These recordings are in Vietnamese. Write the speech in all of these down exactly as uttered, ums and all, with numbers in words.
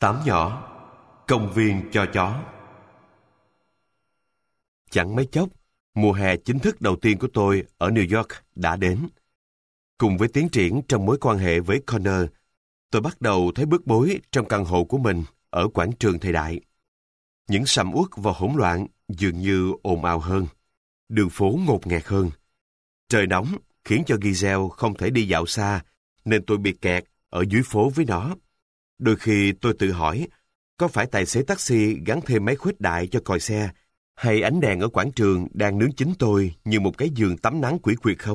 Tám nhỏ, công viên cho chó. Chẳng mấy chốc, mùa hè chính thức đầu tiên của tôi ở New York đã đến. Cùng với tiến triển trong mối quan hệ với Connor, tôi bắt đầu thấy bức bối trong căn hộ của mình ở quảng trường thời đại. Những sầm uất và hỗn loạn dường như ồn ào hơn, đường phố ngột ngạt hơn. Trời nóng khiến cho Giselle không thể đi dạo xa, nên tôi bị kẹt ở dưới phố với nó. Đôi khi tôi tự hỏi, có phải tài xế taxi gắn thêm máy khuếch đại cho còi xe, hay ánh đèn ở quảng trường đang nướng chín tôi như một cái giường tắm nắng quỷ quyệt không?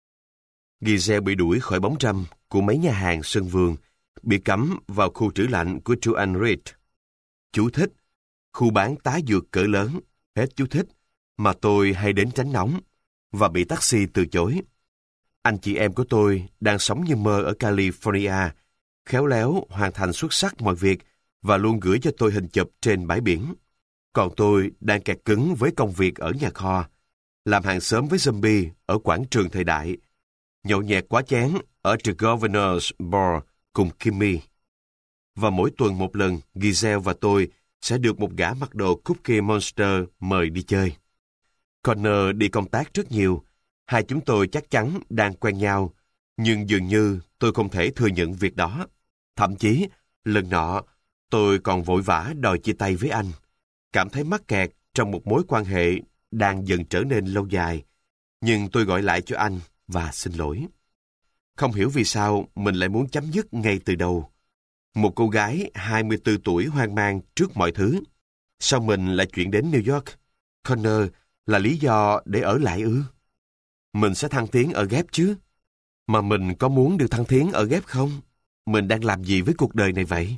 Giselle bị đuổi khỏi bóng râm của mấy nhà hàng sân vườn, bị cấm vào khu trữ lạnh của Joanne Reed. Chú thích, khu bán tá dược cỡ lớn, hết chú thích, mà tôi hay đến tránh nóng, và bị taxi từ chối. Anh chị em của tôi đang sống như mơ ở California, khéo léo hoàn thành xuất sắc mọi việc và luôn gửi cho tôi hình chụp trên bãi biển. Còn tôi đang kẹt cứng với công việc ở nhà kho, làm hàng xóm với zombie ở quảng trường thời đại, nhậu nhẹt quá chén ở The Governor's Bar cùng Kimmy. Và mỗi tuần một lần, Giselle và tôi sẽ được một gã mặc đồ Cookie Monster mời đi chơi. Connor đi công tác rất nhiều, hai chúng tôi chắc chắn đang quen nhau, nhưng dường như tôi không thể thừa nhận việc đó. Thậm chí, lần nọ, tôi còn vội vã đòi chia tay với anh, cảm thấy mắc kẹt trong một mối quan hệ đang dần trở nên lâu dài. Nhưng tôi gọi lại cho anh và xin lỗi. Không hiểu vì sao mình lại muốn chấm dứt ngay từ đầu. Một cô gái hai mươi tư tuổi hoang mang trước mọi thứ. Sao mình lại chuyển đến New York? Connor là lý do để ở lại ư? Mình sẽ thăng tiến ở ghép chứ? Mà mình có muốn được thăng tiến ở ghép không? Mình đang làm gì với cuộc đời này vậy?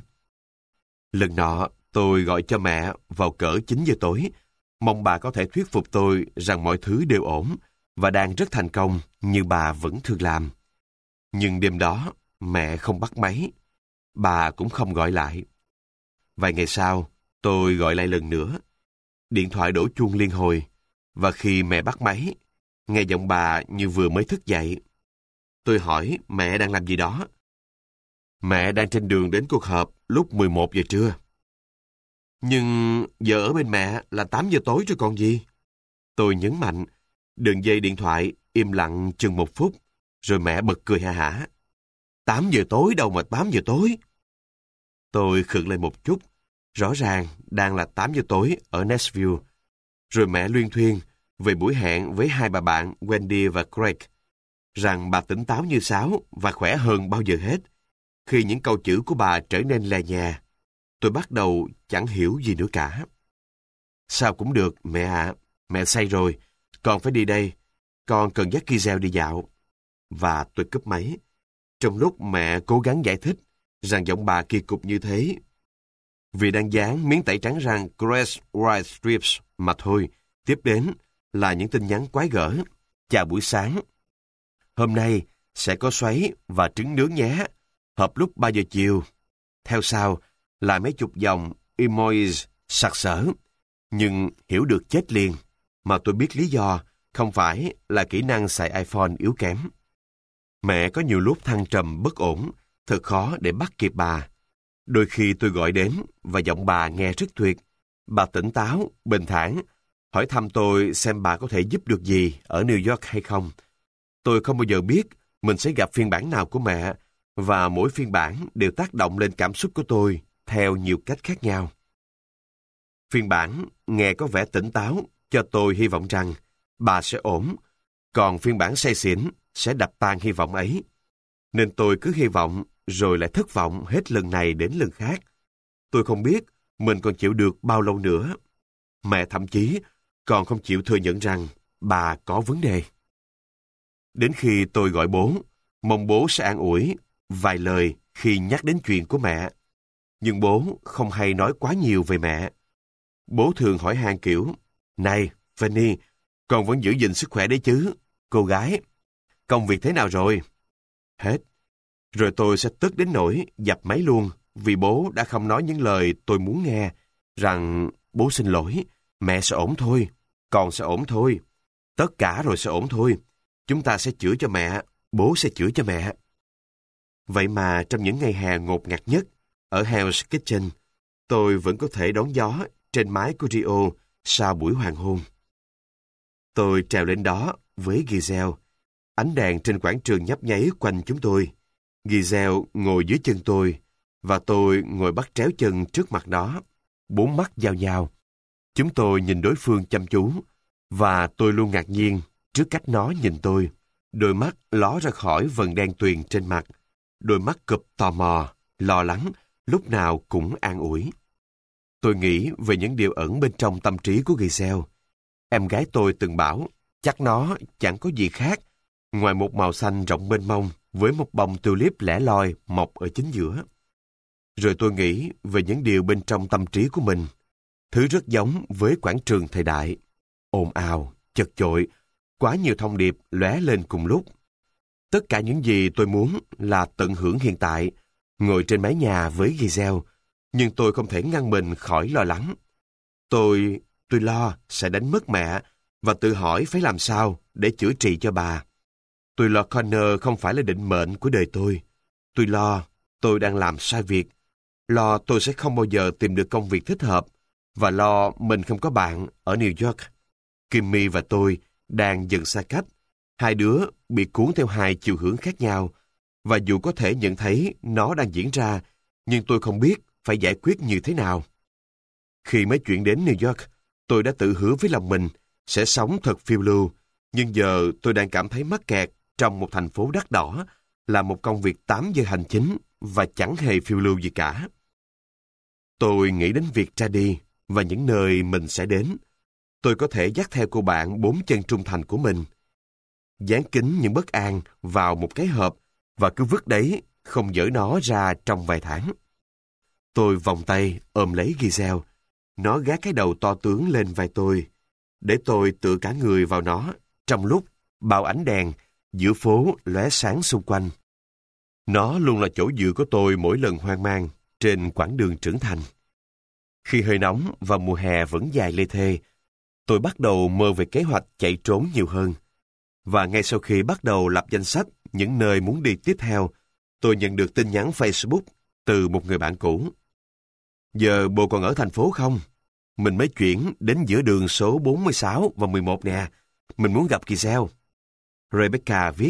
Lần nọ, tôi gọi cho mẹ vào cỡ chín giờ tối, mong bà có thể thuyết phục tôi rằng mọi thứ đều ổn và đang rất thành công như bà vẫn thường làm. Nhưng đêm đó, mẹ không bắt máy. Bà cũng không gọi lại. Vài ngày sau, tôi gọi lại lần nữa. Điện thoại đổ chuông liên hồi, và khi mẹ bắt máy, nghe giọng bà như vừa mới thức dậy. Tôi hỏi mẹ đang làm gì đó. Mẹ đang trên đường đến cuộc họp lúc mười một giờ trưa. Nhưng giờ ở bên mẹ là tám giờ tối rồi còn gì? Tôi nhấn mạnh, đường dây điện thoại im lặng chừng một phút, rồi mẹ bật cười ha hả. tám giờ tối đâu mà tám giờ tối? Tôi khựng lại một chút, rõ ràng đang là tám giờ tối ở Nashville. Rồi mẹ luyên thuyên về buổi hẹn với hai bà bạn Wendy và Craig, rằng bà tỉnh táo như sáo và khỏe hơn bao giờ hết. Khi những câu chữ của bà trở nên lè nhè, tôi bắt đầu chẳng hiểu gì nữa cả. Sao cũng được, mẹ ạ. Mẹ say rồi, con phải đi đây. Con cần dắt Giselle đi dạo. Và tôi cúp máy. Trong lúc mẹ cố gắng giải thích rằng giọng bà kỳ cục như thế, vì đang dán miếng tẩy trắng răng Crest White Strips mà thôi. Tiếp đến là những tin nhắn quái gở. Chào buổi sáng. Hôm nay sẽ có xoáy và trứng nướng nhé. Họp lúc ba giờ chiều. Theo sau là mấy chục dòng emojis sặc sỡ. Nhưng hiểu được chết liền. Mà tôi biết lý do không phải là kỹ năng xài iPhone yếu kém. Mẹ có nhiều lúc thăng trầm bất ổn, thật khó để bắt kịp bà. Đôi khi tôi gọi đến và giọng bà nghe rất tuyệt. Bà tỉnh táo, bình thản, hỏi thăm tôi xem bà có thể giúp được gì ở New York hay không. Tôi không bao giờ biết mình sẽ gặp phiên bản nào của mẹ, và mỗi phiên bản đều tác động lên cảm xúc của tôi theo nhiều cách khác nhau. Phiên bản nghe có vẻ tỉnh táo cho tôi hy vọng rằng bà sẽ ổn, còn phiên bản say xỉn sẽ đập tan hy vọng ấy. Nên tôi cứ hy vọng rồi lại thất vọng hết lần này đến lần khác. Tôi không biết mình còn chịu được bao lâu nữa. Mẹ thậm chí còn không chịu thừa nhận rằng bà có vấn đề. Đến khi tôi gọi bố, mong bố sẽ an ủi vài lời khi nhắc đến chuyện của mẹ. Nhưng bố không hay nói quá nhiều về mẹ. Bố thường hỏi han kiểu, này, Fanny, con vẫn giữ gìn sức khỏe đấy chứ? Cô gái, công việc thế nào rồi? Hết. Rồi tôi sẽ tức đến nỗi dập máy luôn, vì bố đã không nói những lời tôi muốn nghe, rằng bố xin lỗi, mẹ sẽ ổn thôi, con sẽ ổn thôi, tất cả rồi sẽ ổn thôi, chúng ta sẽ chữa cho mẹ, bố sẽ chữa cho mẹ. Vậy mà trong những ngày hè ngột ngạt nhất, ở Hell's Kitchen, tôi vẫn có thể đón gió trên mái của Rio sau buổi hoàng hôn. Tôi trèo lên đó với Giselle. Ánh đèn trên quảng trường nhấp nháy quanh chúng tôi. Giselle ngồi dưới chân tôi, và tôi ngồi bắt chéo chân trước mặt nó. Bốn mắt giao nhau. Chúng tôi nhìn đối phương chăm chú, và tôi luôn ngạc nhiên trước cách nó nhìn tôi. Đôi mắt ló ra khỏi vầng đen tuyền trên mặt. Đôi mắt cụp tò mò, lo lắng, lúc nào cũng an ủi. Tôi nghĩ về những điều ẩn bên trong tâm trí của Giselle. Em gái tôi từng bảo, chắc nó chẳng có gì khác ngoài một màu xanh rộng mênh mông với một bông tulip lẻ loi mọc ở chính giữa. Rồi tôi nghĩ về những điều bên trong tâm trí của mình, thứ rất giống với quảng trường thời đại. Ồn ào, chật chội, quá nhiều thông điệp lóe lên cùng lúc. Tất cả những gì tôi muốn là tận hưởng hiện tại, ngồi trên mái nhà với Giselle, nhưng tôi không thể ngăn mình khỏi lo lắng. Tôi, tôi lo sẽ đánh mất mẹ và tự hỏi phải làm sao để chữa trị cho bà. Tôi lo Connor không phải là định mệnh của đời tôi. Tôi lo tôi đang làm sai việc. Lo tôi sẽ không bao giờ tìm được công việc thích hợp, và lo mình không có bạn ở New York. Kimmy và tôi đang dần xa cách. Hai đứa bị cuốn theo hai chiều hướng khác nhau, và dù có thể nhận thấy nó đang diễn ra, nhưng tôi không biết phải giải quyết như thế nào. Khi mới chuyển đến New York, tôi đã tự hứa với lòng mình sẽ sống thật phiêu lưu, nhưng giờ tôi đang cảm thấy mắc kẹt trong một thành phố đắt đỏ, là một công việc tám giờ hành chính và chẳng hề phiêu lưu gì cả. Tôi nghĩ đến việc ra đi và những nơi mình sẽ đến. Tôi có thể dắt theo cô bạn bốn chân trung thành của mình, dán kín những bất an vào một cái hộp và cứ vứt đấy, không dỡ nó ra trong vài tháng. Tôi vòng tay ôm lấy Giselle. Nó gác cái đầu to tướng lên vai tôi, để tôi tựa cả người vào nó trong lúc bao ánh đèn giữa phố lóe sáng xung quanh. Nó luôn là chỗ dựa của tôi mỗi lần hoang mang trên quãng đường trưởng thành. Khi hơi nóng và mùa hè vẫn dài lê thê, tôi bắt đầu mơ về kế hoạch chạy trốn nhiều hơn. Và ngay sau khi bắt đầu lập danh sách những nơi muốn đi tiếp theo, tôi nhận được tin nhắn Facebook từ một người bạn cũ. Giờ bồ còn ở thành phố không? Mình mới chuyển đến giữa đường số bốn mươi sáu và mười một nè. Mình muốn gặp Giselle. Rebecca viết.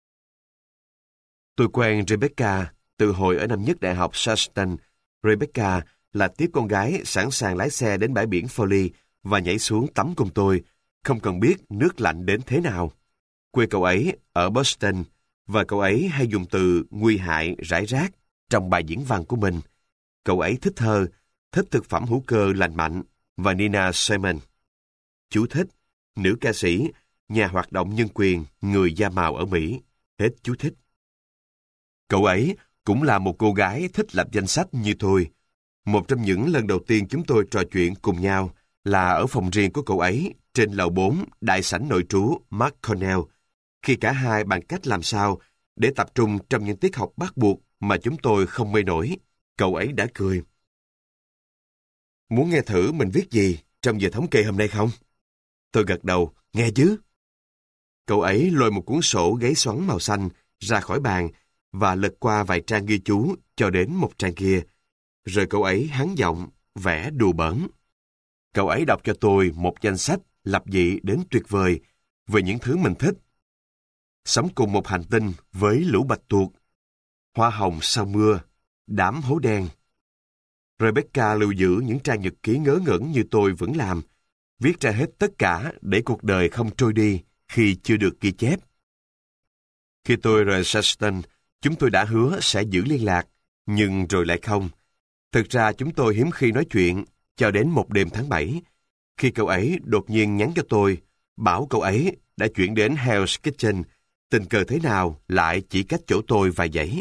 Tôi quen Rebecca từ hồi ở năm nhất đại học Charleston. Rebecca là tiếp con gái sẵn sàng lái xe đến bãi biển Foley và nhảy xuống tắm cùng tôi, không cần biết nước lạnh đến thế nào. Quê cậu ấy ở Boston, và cậu ấy hay dùng từ nguy hại rải rác trong bài diễn văn của mình. Cậu ấy thích thơ, thích thực phẩm hữu cơ lành mạnh và Nina Simone. Chú thích, nữ ca sĩ, nhà hoạt động nhân quyền, người da màu ở Mỹ. Hết chú thích. Cậu ấy cũng là một cô gái thích lập danh sách như tôi. Một trong những lần đầu tiên chúng tôi trò chuyện cùng nhau là ở phòng riêng của cậu ấy trên lầu bốn đại sảnh nội trú Mark Cornell, khi cả hai bàn cách làm sao để tập trung trong những tiết học bắt buộc mà chúng tôi không mê nổi. Cậu ấy đã cười. Muốn nghe thử mình viết gì trong giờ thống kê hôm nay không? Tôi gật đầu, nghe chứ. Cậu ấy lôi một cuốn sổ giấy xoắn màu xanh ra khỏi bàn và lật qua vài trang ghi chú cho đến một trang kia. Rồi cậu ấy hắn giọng, vẽ đùa bỡn. Cậu ấy đọc cho tôi một danh sách lập dị đến tuyệt vời về những thứ mình thích. Sống cùng một hành tinh với lũ bạch tuộc, hoa hồng sau mưa, đám hố đen. Rebecca lưu giữ những trang nhật ký ngớ ngẩn như tôi vẫn làm, viết ra hết tất cả để cuộc đời không trôi đi khi chưa được ghi chép. Khi tôi rời Charleston, chúng tôi đã hứa sẽ giữ liên lạc, nhưng rồi lại không. Thực ra chúng tôi hiếm khi nói chuyện, cho đến một đêm tháng bảy, khi cậu ấy đột nhiên nhắn cho tôi, bảo cậu ấy đã chuyển đến Hell's Kitchen, tình cờ thế nào lại chỉ cách chỗ tôi vài dãy.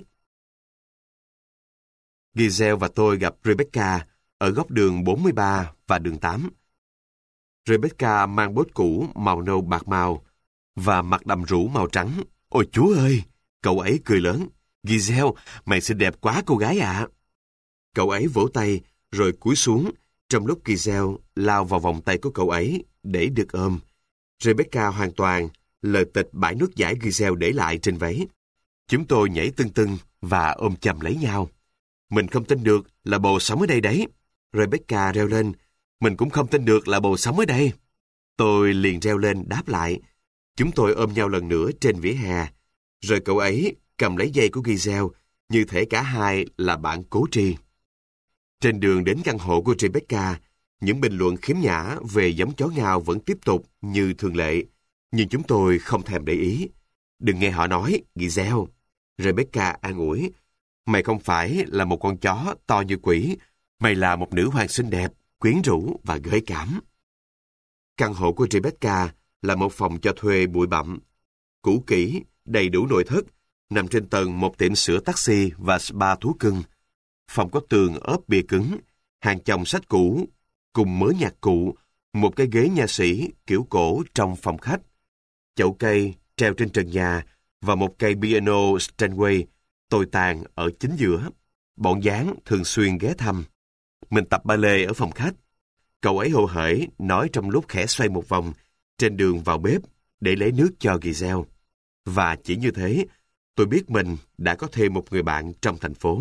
Giselle và tôi gặp Rebecca ở góc đường bốn mươi ba và đường tám. Rebecca mang bốt cũ màu nâu bạc màu và mặc đầm rũ màu trắng. Ôi chúa ơi! Cậu ấy cười lớn. Giselle, mày xinh đẹp quá cô gái ạ. À. Cậu ấy vỗ tay rồi cúi xuống, trong lúc Giselle lao vào vòng tay của cậu ấy để được ôm. Rebecca hoàn toàn lờ tịch bãi nước giải Giselle để lại trên váy. Chúng tôi nhảy tưng tưng và ôm chầm lấy nhau. Mình không tin được là bồ sống ở đây đấy. Rebecca reo lên. Mình cũng không tin được là bồ sống ở đây. Tôi liền reo lên đáp lại. Chúng tôi ôm nhau lần nữa trên vỉa hè. Rồi cậu ấy cầm lấy dây của Giselle, như thể cả hai là bạn cố tri. Trên đường đến căn hộ của Rebecca, những bình luận khiếm nhã về giống chó ngao vẫn tiếp tục như thường lệ. Nhưng chúng tôi không thèm để ý. Đừng nghe họ nói, Giselle. Rebecca an ủi. Mày không phải là một con chó to như quỷ. Mày là một nữ hoàng xinh đẹp, quyến rũ và gợi cảm. Căn hộ của Rebecca là một phòng cho thuê bụi bặm, cũ kỹ, đầy đủ nội thất, nằm trên tầng một tiệm sửa taxi và spa thú cưng. Phòng có tường ốp bìa cứng, hàng chồng sách cũ, cùng mớ nhạc cụ, một cái ghế nha sĩ kiểu cổ trong phòng khách, chậu cây treo trên trần nhà và một cây piano Steinway tồi tàn ở chính giữa. Bọn Giáng thường xuyên ghé thăm. Mình tập ballet ở phòng khách. Cậu ấy hồ hởi nói trong lúc khẽ xoay một vòng trên đường vào bếp để lấy nước cho Giselle. Và chỉ như thế, tôi biết mình đã có thêm một người bạn trong thành phố.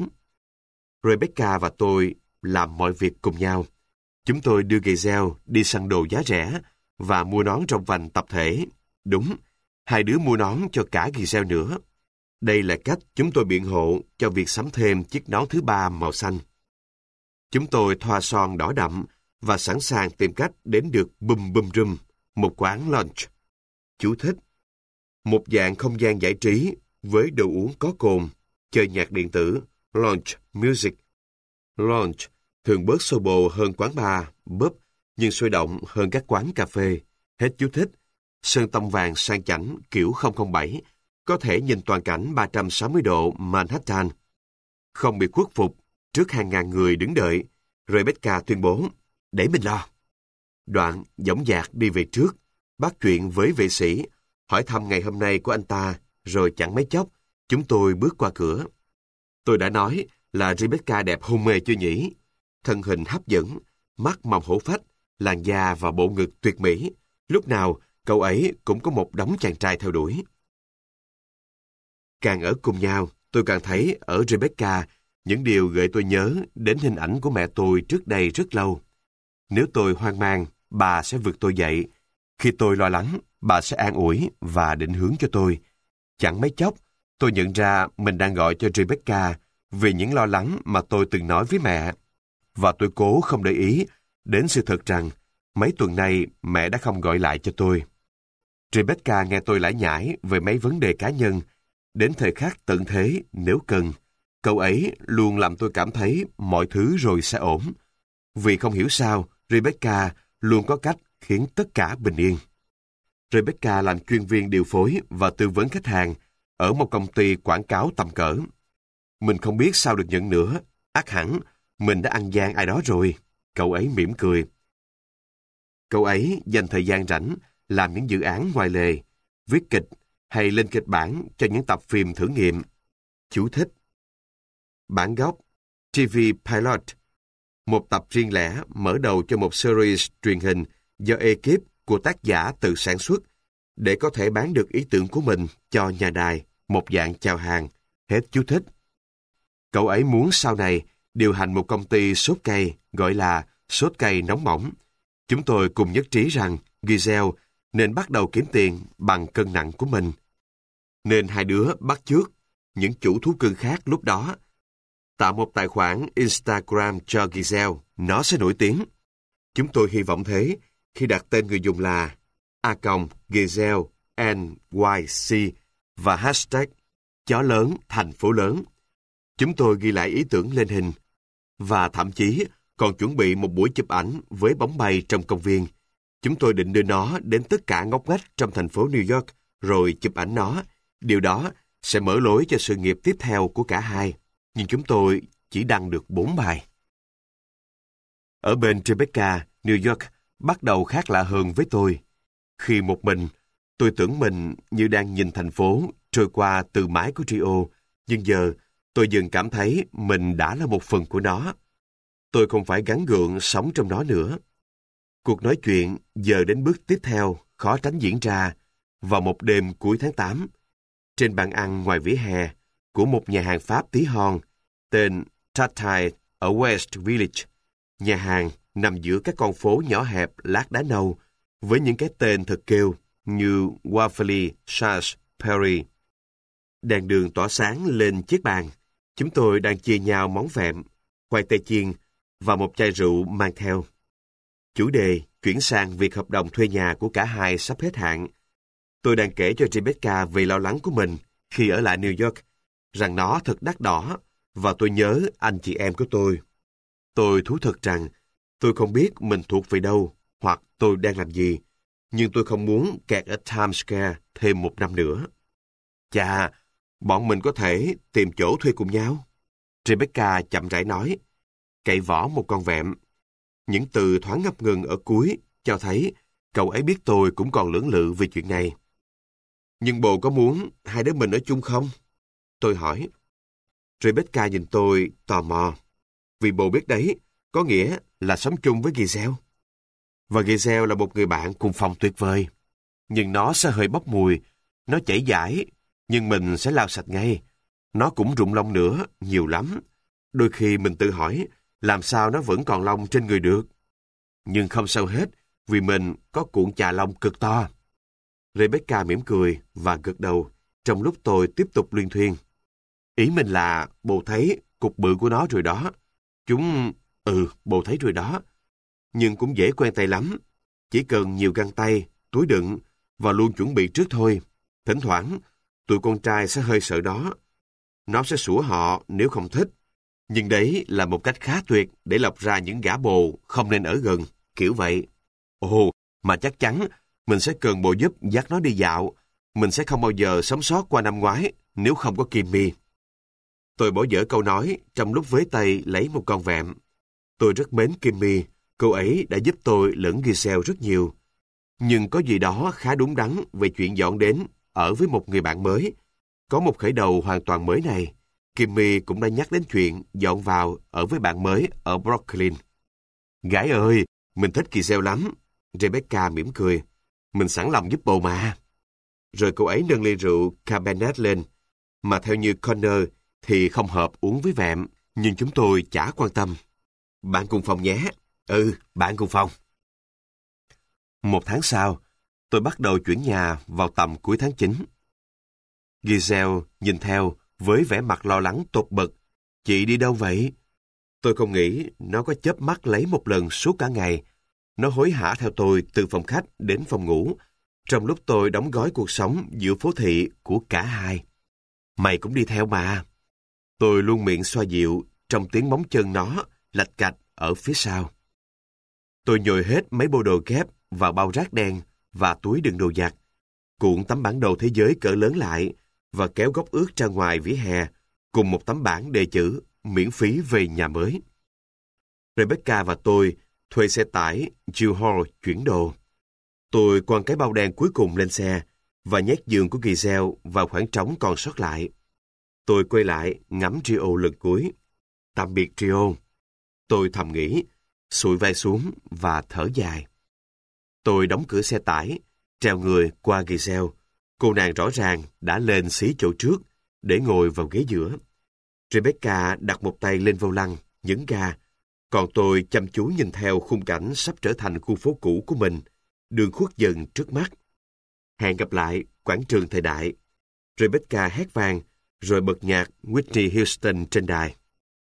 Rebecca và tôi làm mọi việc cùng nhau. Chúng tôi đưa Giselle đi săn đồ giá rẻ và mua nón rộng vành tập thể. Đúng, hai đứa mua nón cho cả Giselle nữa. Đây là cách chúng tôi biện hộ cho việc sắm thêm chiếc nón thứ ba màu xanh. Chúng tôi thoa son đỏ đậm và sẵn sàng tìm cách đến được Bum Bum Room, một quán lunch. Chú thích: một dạng không gian giải trí với đồ uống có cồn, chơi nhạc điện tử, lounge music. Lounge thường bớt xô bồ hơn quán bar, pub, nhưng sôi động hơn các quán cà phê. Hết chú thích. Sơn tông vàng sang chảnh kiểu không không bảy, có thể nhìn toàn cảnh ba trăm sáu mươi độ Manhattan. Không bị khuất phục trước hàng ngàn người đứng đợi, Rebecca tuyên bố, để mình lo. Đoạn dõng dạc đi về trước, bắt chuyện với vệ sĩ, hỏi thăm ngày hôm nay của anh ta, rồi chẳng mấy chốc, chúng tôi bước qua cửa. Tôi đã nói là Rebecca đẹp hôn mê chưa nhỉ? Thân hình hấp dẫn, mắt màu hổ phách, làn da và bộ ngực tuyệt mỹ. Lúc nào, cậu ấy cũng có một đống chàng trai theo đuổi. Càng ở cùng nhau, tôi càng thấy ở Rebecca những điều gợi tôi nhớ đến hình ảnh của mẹ tôi trước đây rất lâu. Nếu tôi hoang mang, bà sẽ vực tôi dậy. Khi tôi lo lắng, bà sẽ an ủi và định hướng cho tôi. Chẳng mấy chốc, tôi nhận ra mình đang gọi cho Rebecca vì những lo lắng mà tôi từng nói với mẹ. Và tôi cố không để ý đến sự thật rằng mấy tuần nay mẹ đã không gọi lại cho tôi. Rebecca nghe tôi lải nhải về mấy vấn đề cá nhân. Đến thời khắc tận thế, nếu cần, cậu ấy luôn làm tôi cảm thấy mọi thứ rồi sẽ ổn. Vì không hiểu sao, Rebecca luôn có cách khiến tất cả bình yên. Rebecca làm chuyên viên điều phối và tư vấn khách hàng ở một công ty quảng cáo tầm cỡ. Mình không biết sao được nhận nữa, ắt hẳn mình đã ăn gian ai đó rồi. Cậu ấy mỉm cười. Cậu ấy dành thời gian rảnh làm những dự án ngoài lề, viết kịch hay lên kịch bản cho những tập phim thử nghiệm. Chú thích: bản gốc ti vi Pilot, một tập riêng lẻ mở đầu cho một series truyền hình do ekip của tác giả tự sản xuất để có thể bán được ý tưởng của mình cho nhà đài, một dạng chào hàng. Hết chú thích. Cậu ấy muốn sau này điều hành một công ty sốt cây gọi là Sốt Cây Nóng Bỏng. Chúng tôi cùng nhất trí rằng Giselle nên bắt đầu kiếm tiền bằng cân nặng của mình. Nên hai đứa bắt chước những chủ thú cưng khác lúc đó. Tạo một tài khoản Instagram cho Giselle, nó sẽ nổi tiếng. Chúng tôi hy vọng thế khi đặt tên người dùng là a còng Giselle en i xê và hashtag chó lớn thành phố lớn. Chúng tôi ghi lại ý tưởng lên hình và thậm chí còn chuẩn bị một buổi chụp ảnh với bóng bay trong công viên. Chúng tôi định đưa nó đến tất cả ngóc ngách trong thành phố New York rồi chụp ảnh nó. Điều đó sẽ mở lối cho sự nghiệp tiếp theo của cả hai. Nhưng chúng tôi chỉ đăng được bốn bài. Ở bên Rebecca, New York bắt đầu khác lạ hơn với tôi. Khi một mình, tôi tưởng mình như đang nhìn thành phố trôi qua từ mái của Rio, nhưng giờ tôi dần cảm thấy mình đã là một phần của nó. Tôi không phải gắn gượng sống trong nó nữa. Cuộc nói chuyện giờ đến bước tiếp theo khó tránh diễn ra vào một đêm cuối tháng tám, trên bàn ăn ngoài vỉa hè của một nhà hàng Pháp tí hon tên Tatay ở West Village. Nhà hàng nằm giữa các con phố nhỏ hẹp lát đá nâu với những cái tên thật kêu như Waverly, Charles, Perry. Đèn đường tỏa sáng lên chiếc bàn. Chúng tôi đang chia nhau món vẹm, khoai tây chiên và một chai rượu mang theo. Chủ đề chuyển sang việc hợp đồng thuê nhà của cả hai sắp hết hạn. Tôi đang kể cho Rebecca về lo lắng của mình khi ở lại New York, rằng nó thật đắt đỏ, và tôi nhớ anh chị em của tôi. Tôi thú thật rằng tôi không biết mình thuộc về đâu hoặc tôi đang làm gì, nhưng tôi không muốn kẹt ở Times Square thêm một năm nữa. Chà, bọn mình có thể tìm chỗ thuê cùng nhau. Rebecca chậm rãi nói, cậy vỏ một con vẹm. Những từ thoáng ngập ngừng ở cuối cho thấy cậu ấy biết tôi cũng còn lưỡng lự về chuyện này. Nhưng bồ có muốn hai đứa mình ở chung không? Tôi hỏi. Rebecca nhìn tôi tò mò. Vì bồ biết đấy, có nghĩa là sống chung với Giselle. Và Giselle là một người bạn cùng phòng tuyệt vời. Nhưng nó sẽ hơi bốc mùi, nó chảy dãi, nhưng mình sẽ lau sạch ngay. Nó cũng rụng lông nữa, nhiều lắm. Đôi khi mình tự hỏi, làm sao nó vẫn còn lông trên người được? Nhưng không sao hết, vì mình có cuộn chà lông cực to. Rebecca mỉm cười và gật đầu, trong lúc tôi tiếp tục luyên thuyên. Ý mình là, bồ thấy cục bự của nó rồi đó. Chúng... Ừ, bồ thấy rồi đó. Nhưng cũng dễ quen tay lắm. Chỉ cần nhiều găng tay, túi đựng và luôn chuẩn bị trước thôi. Thỉnh thoảng, tụi con trai sẽ hơi sợ đó. Nó sẽ sủa họ nếu không thích. Nhưng đấy là một cách khá tuyệt để lọc ra những gã bồ không nên ở gần, kiểu vậy. Ồ, mà chắc chắn mình sẽ cần bồ giúp dắt nó đi dạo. Mình sẽ không bao giờ sống sót qua năm ngoái nếu không có Kimmy. Tôi bỏ dở câu nói trong lúc với tay lấy một con vẹm. Tôi rất mến Kimmy, cô ấy đã giúp tôi lẫn Giselle rất nhiều. Nhưng có gì đó khá đúng đắn về chuyện dọn đến ở với một người bạn mới. Có một khởi đầu hoàn toàn mới này. Kimmy cũng đã nhắc đến chuyện dọn vào ở với bạn mới ở Brooklyn. Gái ơi, mình thích Giselle lắm. Rebecca mỉm cười. Mình sẵn lòng giúp bồ mà. Rồi cô ấy nâng ly rượu Cabernet lên, mà theo như Connor thì không hợp uống với vẹm, nhưng chúng tôi chả quan tâm. Bạn cùng phòng nhé. Ừ, bạn cùng phòng. Một tháng sau, tôi bắt đầu chuyển nhà vào tầm cuối tháng chín. Giselle nhìn theo với vẻ mặt lo lắng tột bậc. Chị đi đâu vậy? Tôi không nghĩ nó có chớp mắt lấy một lần suốt cả ngày. Nó hối hả theo tôi từ phòng khách đến phòng ngủ, trong lúc tôi đóng gói cuộc sống giữa phố thị của cả hai. Mày cũng đi theo mà. Tôi luôn miệng xoa dịu trong tiếng móng chân nó lạch cạch ở phía sau. Tôi nhồi hết mấy bộ đồ kép vào bao rác đen và túi đựng đồ giặt, cuộn tấm bản đồ thế giới cỡ lớn lại và kéo góc ướt ra ngoài vỉa hè cùng một tấm bảng đề chữ miễn phí về nhà mới. Rebecca và tôi thuê xe tải U-Haul chuyển đồ. Tôi quăng cái bao đen cuối cùng lên xe và nhét giường của Giselle vào khoảng trống còn sót lại. Tôi quay lại ngắm Rio lần cuối. Tạm biệt Rio. Tôi thầm nghĩ, sụi vai xuống và thở dài. Tôi đóng cửa xe tải, treo người qua Giselle. Cô nàng rõ ràng đã lên xí chỗ trước để ngồi vào ghế giữa. Rebecca đặt một tay lên vô lăng, nhấn ga, còn tôi chăm chú nhìn theo khung cảnh sắp trở thành khu phố cũ của mình, đường khuất dần trước mắt. Hẹn gặp lại, quảng trường thời đại. Rebecca hét vang, rồi bật nhạc Whitney Houston trên đài.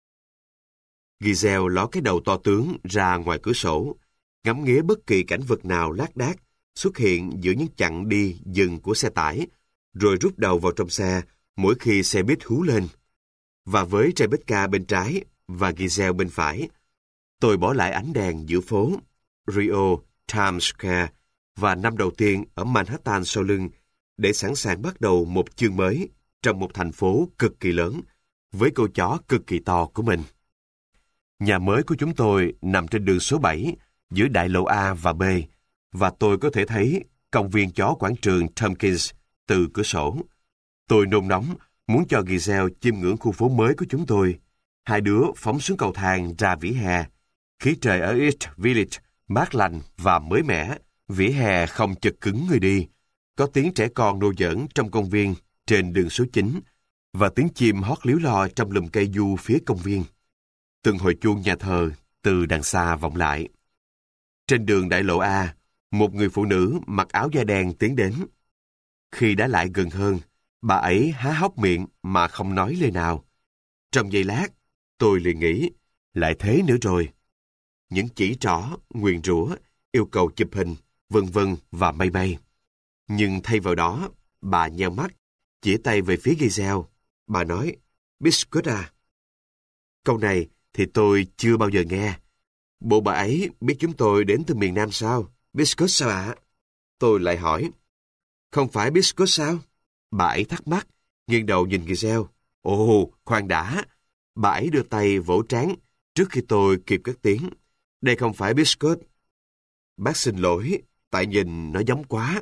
Giselle ló cái đầu to tướng ra ngoài cửa sổ, ngắm nghía bất kỳ cảnh vật nào lác đác xuất hiện giữa những chặng đi dừng của xe tải, rồi rút đầu vào trong xe mỗi khi xe buýt hú lên. Và với Rebecca bên trái và Giselle bên phải, tôi bỏ lại ánh đèn giữa phố, Rio, Times Square và năm đầu tiên ở Manhattan sau lưng để sẵn sàng bắt đầu một chương mới trong một thành phố cực kỳ lớn với cô chó cực kỳ to của mình. Nhà mới của chúng tôi nằm trên đường số bảy giữa đại lộ A và B, và tôi có thể thấy công viên chó quảng trường Tompkins từ cửa sổ. Tôi nôn nóng muốn cho Giselle chiêm ngưỡng khu phố mới của chúng tôi. Hai đứa phóng xuống cầu thang ra vỉa hè. Khí trời ở East Village mát lành và mới mẻ. Vỉa hè không chật cứng người đi. Có tiếng trẻ con đùa giỡn trong công viên trên đường số chín và tiếng chim hót líu lo trong lùm cây du phía công viên. Từng hồi chuông nhà thờ từ đằng xa vọng lại. Trên đường đại lộ A, một người phụ nữ mặc áo da đen tiến đến. Khi đã lại gần hơn, bà ấy há hốc miệng mà không nói lời nào. Trong giây lát, tôi liền nghĩ, lại thế nữa rồi. Những chỉ trỏ, nguyền rủa, yêu cầu chụp hình, vân vân và mây mây. Nhưng thay vào đó, bà nheo mắt, chỉ tay về phía Giselle. Bà nói, Biscuit à? Câu này thì tôi chưa bao giờ nghe. Bộ bà ấy biết chúng tôi đến từ miền Nam sao? Biscuit sao ạ? Tôi lại hỏi. Không phải Biscuit sao? Bà ấy thắc mắc, nghiêng đầu nhìn Giselle. Ồ, khoan đã. Bà ấy đưa tay vỗ trán trước khi tôi kịp cất tiếng. Đây không phải Biscuit. Bác xin lỗi, tại nhìn nó giống quá.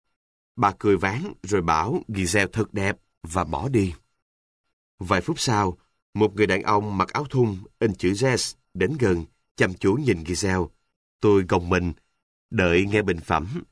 Bà cười ván rồi bảo Giselle thật đẹp và bỏ đi. Vài phút sau, một người đàn ông mặc áo thun in chữ Z đến gần, chăm chú nhìn Giselle. Tôi gồng mình, đợi nghe bình phẩm.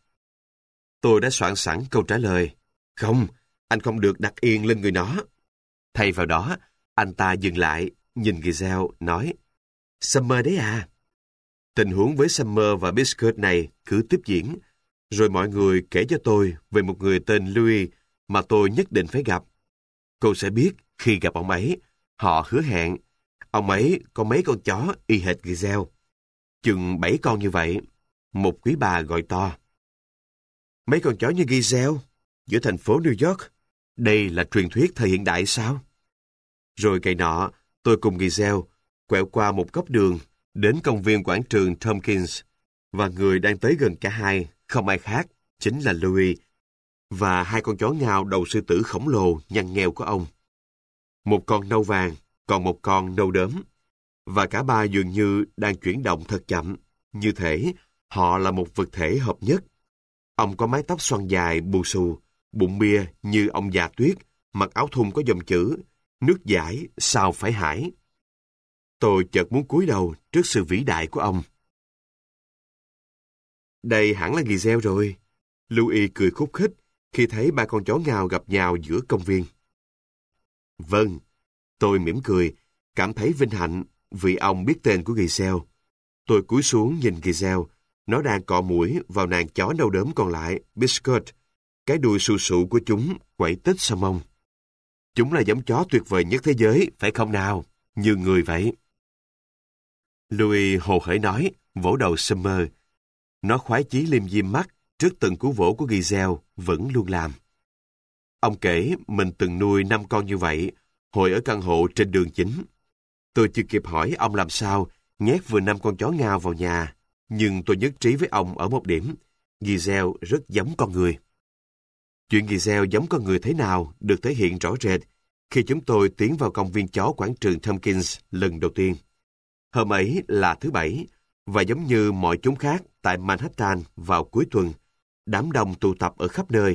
Tôi đã soạn sẵn câu trả lời. Không, anh không được đặt yên lên người nó. Thay vào đó, anh ta dừng lại, nhìn Giselle, nói, Summer đấy à? Tình huống với Summer và Biscuit này cứ tiếp diễn, rồi mọi người kể cho tôi về một người tên Louis mà tôi nhất định phải gặp. Cô sẽ biết khi gặp ông ấy, họ hứa hẹn, ông ấy có mấy con chó y hệt Giselle. Chừng bảy con như vậy, một quý bà gọi to. Mấy con chó như Giselle, giữa thành phố New York, đây là truyền thuyết thời hiện đại sao? Rồi ngày nọ, tôi cùng Giselle quẹo qua một góc đường, đến công viên quảng trường Tompkins, và người đang tới gần cả hai, không ai khác, chính là Louis, và hai con chó ngao đầu sư tử khổng lồ nhăn nheo của ông. Một con nâu vàng, còn một con nâu đốm, và cả ba dường như đang chuyển động thật chậm, như thể họ là một vật thể hợp nhất. Ông có mái tóc xoăn dài, bù xù, bụng bia như ông già tuyết, mặc áo thun có dòng chữ, nước giải, sao phải hải. Tôi chợt muốn cúi đầu trước sự vĩ đại của ông. Đây hẳn là Giselle rồi. Louis cười khúc khích khi thấy ba con chó ngao gặp nhau giữa công viên. Vâng, tôi mỉm cười, cảm thấy vinh hạnh vì ông biết tên của Giselle. Tôi cúi xuống nhìn Giselle, nó đang cọ mũi vào nàng chó nâu đốm còn lại, Biscuit. Cái đuôi xù xụ của chúng quẩy tít sau mông. Chúng là giống chó tuyệt vời nhất thế giới, phải không nào? Như người vậy. Louis hồ hởi nói, vỗ đầu Summer. Nó khoái chí liêm diêm mắt trước từng cú vỗ của Giselle vẫn luôn làm. Ông kể mình từng nuôi năm con như vậy, hồi ở căn hộ trên đường chính. Tôi chưa kịp hỏi ông làm sao nhét vừa năm con chó ngao vào nhà, nhưng tôi nhất trí với ông ở một điểm. Giselle rất giống con người. Chuyện Giselle giống con người thế nào được thể hiện rõ rệt khi chúng tôi tiến vào công viên chó quảng trường Tompkins lần đầu tiên. Hôm ấy là thứ Bảy, và giống như mọi chốn khác tại Manhattan vào cuối tuần, đám đông tụ tập ở khắp nơi.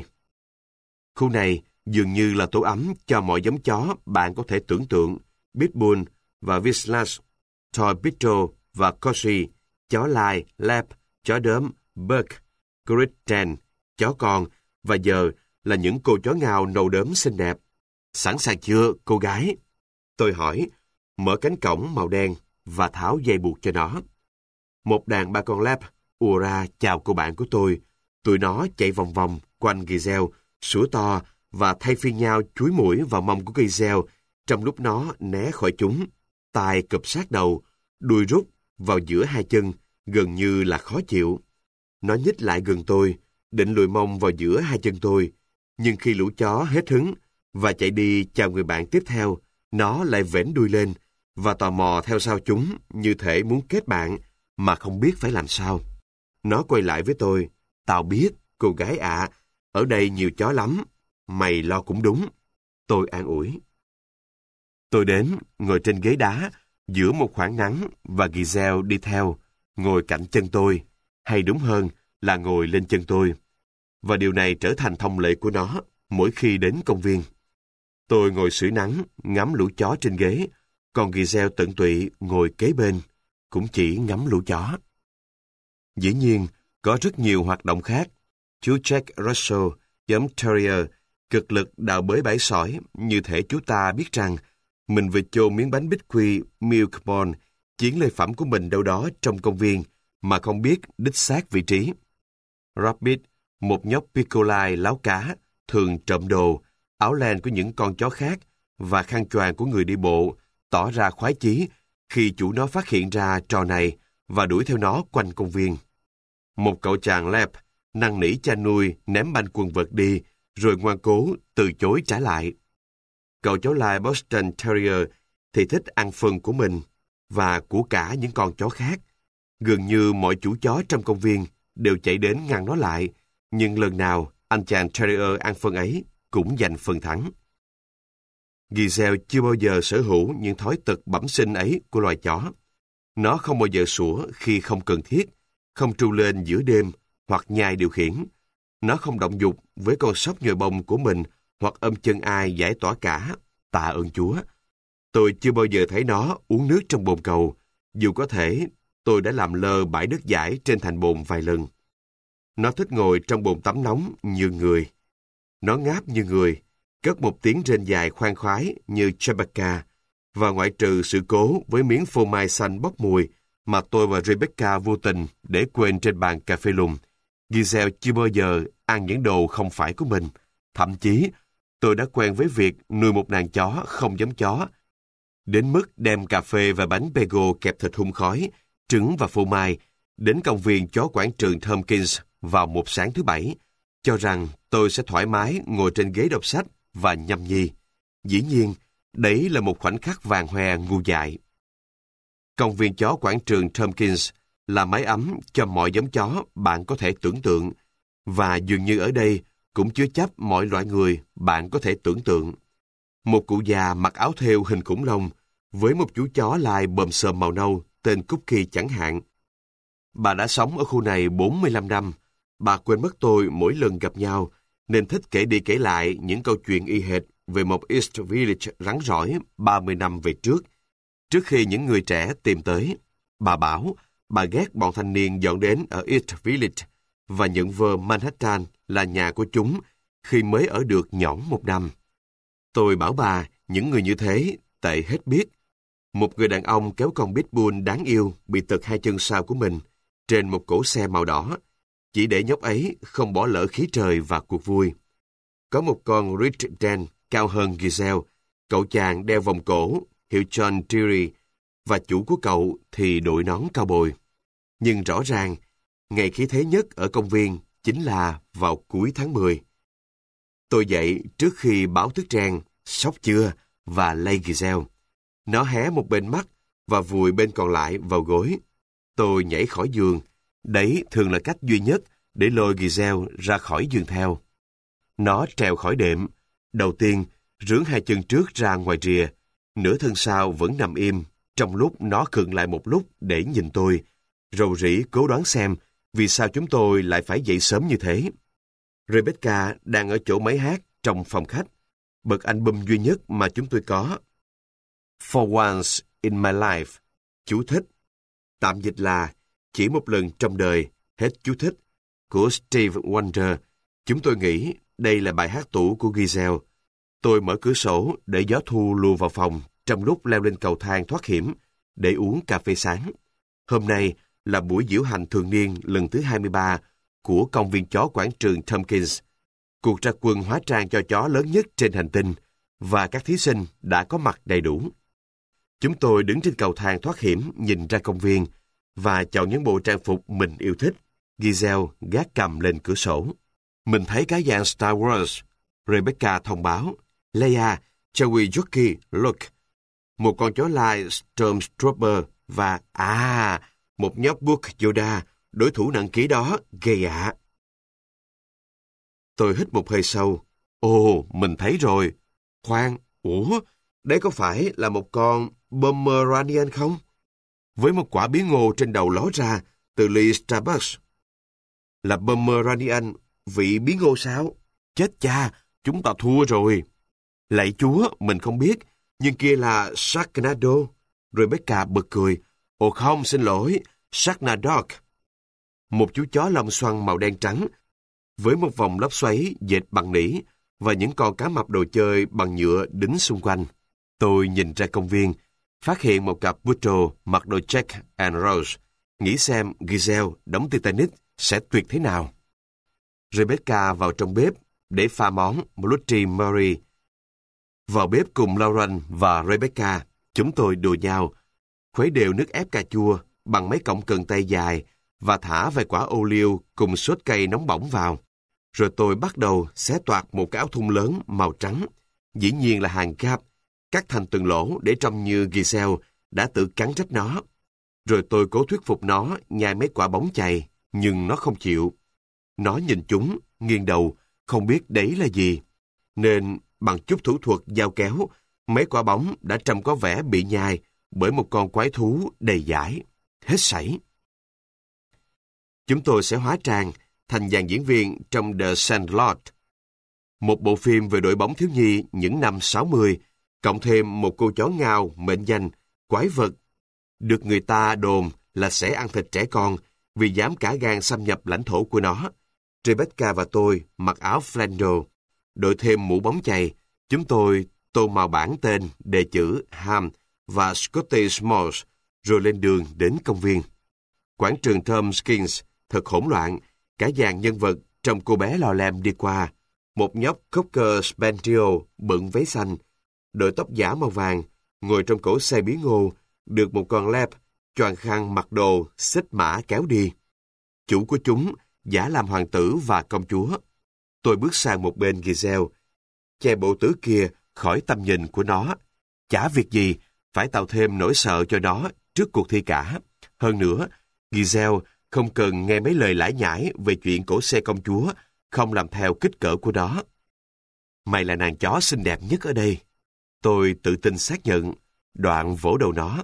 Khu này dường như là tổ ấm cho mọi giống chó bạn có thể tưởng tượng, Pitbull và Vizsla, Toy Poodle và Corgi, chó lai, Lap, chó đốm, Buck, Great Dane, chó con, và giờ là những cô chó ngao nâu đốm xinh đẹp. Sẵn sàng chưa, cô gái? Tôi hỏi, mở cánh cổng màu đen và tháo dây buộc cho nó. Một đàn ba con Lap ùa ra chào cô bạn của tôi. Tụi nó chạy vòng vòng quanh Giselle, sủa to và thay phiên nhau chúi mũi vào mông của Giselle trong lúc nó né khỏi chúng. Tai cụp sát đầu, đuôi rút vào giữa hai chân, gần như là khó chịu. Nó nhích lại gần tôi, định lùi mông vào giữa hai chân tôi. Nhưng khi lũ chó hết hứng và chạy đi chào người bạn tiếp theo, nó lại vểnh đuôi lên và tò mò theo sau chúng như thể muốn kết bạn mà không biết phải làm sao. Nó quay lại với tôi. Tao biết, cô gái ạ, ở đây nhiều chó lắm. Mày lo cũng đúng. Tôi an ủi. Tôi đến, ngồi trên ghế đá, giữa một khoảng nắng và Giselle đi theo, ngồi cạnh chân tôi, hay đúng hơn là ngồi lên chân tôi. Và điều này trở thành thông lệ của nó mỗi khi đến công viên. Tôi ngồi sưởi nắng, ngắm lũ chó trên ghế, còn Giselle tận tụy ngồi kế bên, cũng chỉ ngắm lũ chó. Dĩ nhiên, có rất nhiều hoạt động khác. Chú Jack Russell, giống Terrier, cực lực đào bới bãi sỏi, như thể chú ta biết rằng Mình vừa chôn miếng bánh bích quy Milkbone, chiến lợi phẩm của mình đâu đó trong công viên, mà không biết đích xác vị trí. Rabbit, một nhóc picolai láo cá, thường trộm đồ, áo len của những con chó khác và khăn choàng của người đi bộ, tỏ ra khoái chí khi chủ nó phát hiện ra trò này và đuổi theo nó quanh công viên. Một cậu chàng lép, năn nỉ cha nuôi ném banh quần vợt đi, rồi ngoan cố từ chối trả lại. Cậu cháu lai Boston Terrier thì thích ăn phân của mình và của cả những con chó khác. Gần như mọi chủ chó trong công viên đều chạy đến ngăn nó lại, nhưng lần nào anh chàng Terrier ăn phân ấy cũng giành phần thắng. Giselle chưa bao giờ sở hữu những thói tật bẩm sinh ấy của loài chó. Nó không bao giờ sủa khi không cần thiết, không tru lên giữa đêm hoặc nhai điều khiển. Nó không động dục với con sóc nhồi bông của mình hoặc ôm chân ai giải tỏa cả, tạ ơn Chúa. Tôi chưa bao giờ thấy nó uống nước trong bồn cầu, dù có thể tôi đã làm lơ bãi đất dãi trên thành bồn vài lần. Nó thích ngồi trong bồn tắm nóng như người. Nó ngáp như người, cất một tiếng rên dài khoan khoái như Chewbacca, và ngoại trừ sự cố với miếng phô mai xanh bốc mùi mà tôi và Rebecca vô tình để quên trên bàn cà phê lùn, Giselle chưa bao giờ ăn những đồ không phải của mình. Thậm chí, tôi đã quen với việc nuôi một nàng chó không giống chó, đến mức đem cà phê và bánh bagel kẹp thịt hun khói, trứng và phô mai đến công viên chó quảng trường Tompkins vào một sáng thứ Bảy, cho rằng tôi sẽ thoải mái ngồi trên ghế đọc sách và nhâm nhi. Dĩ nhiên, đấy là một khoảnh khắc vàng hoe ngu dại. Công viên chó quảng trường Tompkins là mái ấm cho mọi giống chó bạn có thể tưởng tượng, và dường như ở đây cũng chứa chấp mọi loại người bạn có thể tưởng tượng. Một cụ già mặc áo thêu hình khủng long với một chú chó lai bờm xờm màu nâu tên Cookie chẳng hạn. Bà đã sống ở khu này bốn mươi lăm năm. Bà quên mất tôi mỗi lần gặp nhau, nên thích kể đi kể lại những câu chuyện y hệt về một East Village rắn rỏi ba mươi năm về trước. Trước khi những người trẻ tìm tới, bà bảo bà ghét bọn thanh niên dọn đến ở East Village và nhận vơ Manhattan là nhà của chúng khi mới ở được nhõng một năm. Tôi bảo bà những người như thế tệ hết biết. Một người đàn ông kéo con pitbull đáng yêu bị tật hai chân sau của mình trên một cỗ xe màu đỏ, chỉ để nhóc ấy không bỏ lỡ khí trời và cuộc vui. Có một con Rich Dan cao hơn Giselle, cậu chàng đeo vòng cổ, hiệu John Deere, và chủ của cậu thì đội nón cao bồi. Nhưng rõ ràng, ngày khí thế nhất ở công viên chính là vào cuối tháng mười. Tôi dậy trước khi báo thức reng, sốc chưa, và lay Giselle. Nó hé một bên mắt và vùi bên còn lại vào gối. Tôi nhảy khỏi giường. Đấy thường là cách duy nhất để lôi Giselle ra khỏi giường theo. Nó trèo khỏi đệm. Đầu tiên, rướn hai chân trước ra ngoài rìa. Nửa thân sau vẫn nằm im, trong lúc nó khựng lại một lúc để nhìn tôi, rầu rĩ cố đoán xem vì sao chúng tôi lại phải dậy sớm như thế. Rebecca đang ở chỗ máy hát trong phòng khách, bật album duy nhất mà chúng tôi có. For Once in My Life, chú thích. Tạm dịch là chỉ một lần trong đời, hết chú thích, của Steve Wonder. Chúng tôi nghĩ đây là bài hát tủ của Giselle. Tôi mở cửa sổ để gió thu lùa vào phòng trong lúc leo lên cầu thang thoát hiểm để uống cà phê sáng. Hôm nay là buổi diễu hành thường niên lần thứ hai mươi ba của công viên chó quảng trường Tompkins, cuộc ra quân hóa trang cho chó lớn nhất trên hành tinh, và các thí sinh đã có mặt đầy đủ. Chúng tôi đứng trên cầu thang thoát hiểm nhìn ra công viên và chọn những bộ trang phục mình yêu thích. Giselle gác cầm lên cửa sổ. Mình thấy cái dạng Star Wars. Rebecca thông báo. Leia, shall we jockey? Look. Một con chó lai Stormtrooper và, à, một nhóc Book Yoda, đối thủ nặng ký đó, ghê ạ. Tôi hít một hơi sâu. Ồ, mình thấy rồi. Khoan, ủa, đấy có phải là một con Pomeranian không? Với một quả bí ngô trên đầu ló ra từ ly Starbucks. Là Pomeranian, vị bí ngô sao? Chết cha, chúng ta thua rồi. Lạy Chúa, mình không biết, nhưng kia là Sharknado. Rebecca bật cười. Ồ không, xin lỗi, Sharknadog. Một chú chó lông xoăn màu đen trắng, với một vòng lốc xoáy dệt bằng nỉ và những con cá mập đồ chơi bằng nhựa đính xung quanh. Tôi nhìn ra công viên, phát hiện một cặp Poodle mặc đồ Jack and Rose, nghĩ xem Giselle đóng Titanic sẽ tuyệt thế nào. Rebecca vào trong bếp để pha món Bloody Mary. Vào bếp cùng Lauren và Rebecca, chúng tôi đùa nhau, khuấy đều nước ép cà chua bằng mấy cọng cần tây dài và thả vài quả ô liu cùng sốt cây nóng bỏng vào. Rồi tôi bắt đầu xé toạc một cái áo thun lớn màu trắng, dĩ nhiên là hàng gáp, cắt thành từng lỗ để trông như Giselle đã tự cắn rách nó. Rồi tôi cố thuyết phục nó nhai mấy quả bóng chày, nhưng nó không chịu. Nó nhìn chúng, nghiêng đầu, không biết đấy là gì. Nên bằng chút thủ thuật dao kéo, mấy quả bóng đã trông có vẻ bị nhai bởi một con quái thú đầy dải. Hết sảy. Chúng tôi sẽ hóa trang thành dàn diễn viên trong The Sandlot, một bộ phim về đội bóng thiếu nhi những năm sáu mươi, cộng thêm một cô chó ngao mệnh danh quái vật, được người ta đồn là sẽ ăn thịt trẻ con vì dám cả gan xâm nhập lãnh thổ của nó. Rebecca và tôi mặc áo flannel, đội thêm mũ bóng chày. Chúng tôi tô màu bảng tên, đề chữ Ham và Scottish Moors, rồi lên đường đến công viên. Quảng trường Tompkins thật hỗn loạn, cả dàn nhân vật trong cô bé lò lem đi qua. Một nhóc Cocker Spaniel bận váy xanh, đội tóc giả màu vàng, ngồi trong cổ xe bí ngô, được một con lep choàng khăn mặc đồ xích mã kéo đi. Chủ của chúng giả làm hoàng tử và công chúa. Tôi bước sang một bên Giselle, che bộ tứ kia khỏi tầm nhìn của nó. Chả việc gì phải tạo thêm nỗi sợ cho nó trước cuộc thi cả. Hơn nữa, Giselle không cần nghe mấy lời lải nhải về chuyện cổ xe công chúa không làm theo kích cỡ của nó. Mày là nàng chó xinh đẹp nhất ở đây. Tôi tự tin xác nhận, đoạn vỗ đầu nó.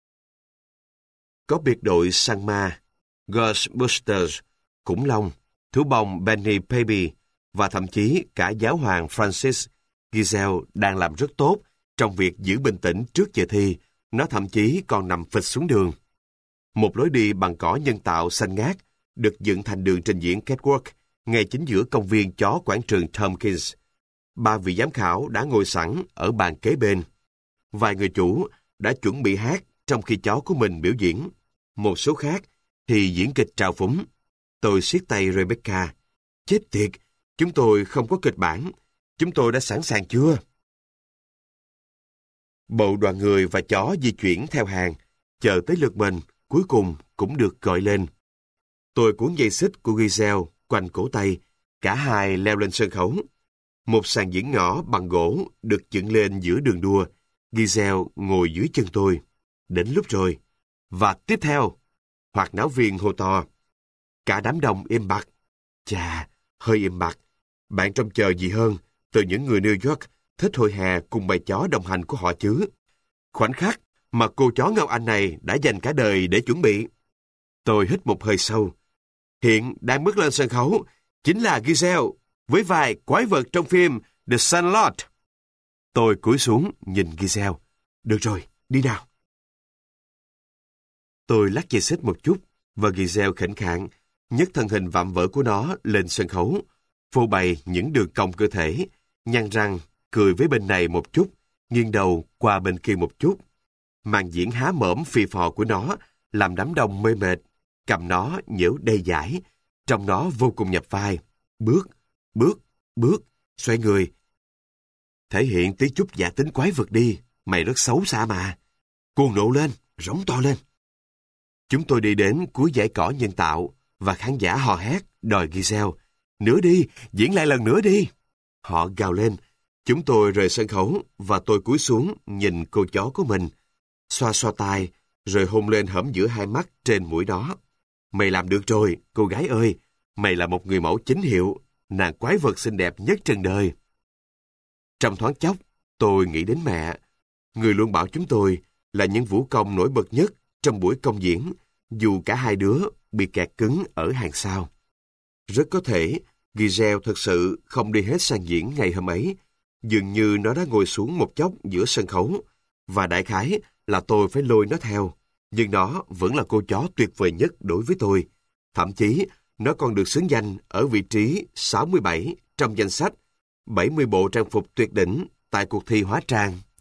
Có biệt đội săn ma, Ghostbusters, khủng long, thú bông Benny Baby và thậm chí cả giáo hoàng Francis, Giselle đang làm rất tốt trong việc giữ bình tĩnh trước giờ thi. Nó thậm chí còn nằm phịch xuống đường. Một lối đi bằng cỏ nhân tạo xanh ngát được dựng thành đường trình diễn catwalk ngay chính giữa công viên chó quảng trường Tompkins. Ba vị giám khảo đã ngồi sẵn ở bàn kế bên. Vài người chủ đã chuẩn bị hát trong khi chó của mình biểu diễn. Một số khác thì diễn kịch trào phúng. Tôi siết tay Rebecca. Chết tiệt, chúng tôi không có kịch bản. Chúng tôi đã sẵn sàng chưa? Bộ đoàn người và chó di chuyển theo hàng, chờ tới lượt mình, cuối cùng cũng được gọi lên. Tôi cuốn dây xích của Giselle quanh cổ tay, cả hai leo lên sân khấu. Một sàn diễn nhỏ bằng gỗ được dựng lên giữa đường đua. Giselle ngồi dưới chân tôi. Đến lúc rồi. Và tiếp theo, hoạt náo viên hô to. Cả đám đông im bặt. Chà, hơi im bặt. Bạn trông chờ gì hơn từ những người New York thích hồi hè cùng bầy chó đồng hành của họ chứ? Khoảnh khắc mà cô chó ngao Anh này đã dành cả đời để chuẩn bị. Tôi hít một hơi sâu. Hiện đang bước lên sân khấu chính là Giselle với vài quái vật trong phim The Sandlot. Tôi cúi xuống nhìn Giselle. Được rồi, đi nào. Tôi lắc dây xích một chút và Giselle khỉnh khạng nhấc thân hình vạm vỡ của nó lên sân khấu, phô bày những đường cong cơ thể, nhăn răng, cười với bên này một chút, nghiêng đầu qua bên kia một chút. Màn diễn há mởm phì phò của nó làm đám đông mê mệt, cầm nó nhễu đầy dãi, trong nó vô cùng nhập vai. Bước, bước, bước, xoay người. Thể hiện tí chút giả tính quái vật đi, mày rất xấu xa mà. Cuồng nộ lên, rống to lên. Chúng tôi đi đến cuối dãy cỏ nhân tạo và khán giả hò hét đòi Giselle. Nữa đi, diễn lại lần nữa đi. Họ gào lên. Chúng tôi rời sân khấu và tôi cúi xuống nhìn cô chó của mình. Xoa xoa tai, rồi hôn lên hõm giữa hai mắt trên mũi nó. Mày làm được rồi, cô gái ơi. Mày là một người mẫu chính hiệu, nàng quái vật xinh đẹp nhất trên đời. Trong thoáng chốc, tôi nghĩ đến mẹ. Người luôn bảo chúng tôi là những vũ công nổi bật nhất trong buổi công diễn, dù cả hai đứa bị kẹt cứng ở hàng sau. Rất có thể Giselle thực sự không đi hết sàn diễn ngày hôm ấy. Dường như nó đã ngồi xuống một chốc giữa sân khấu, và đại khái là tôi phải lôi nó theo. Nhưng nó vẫn là cô chó tuyệt vời nhất đối với tôi. Thậm chí, nó còn được xứng danh ở vị trí sáu mươi bảy trong danh sách bảy mươi bộ trang phục tuyệt đỉnh tại cuộc thi hóa trang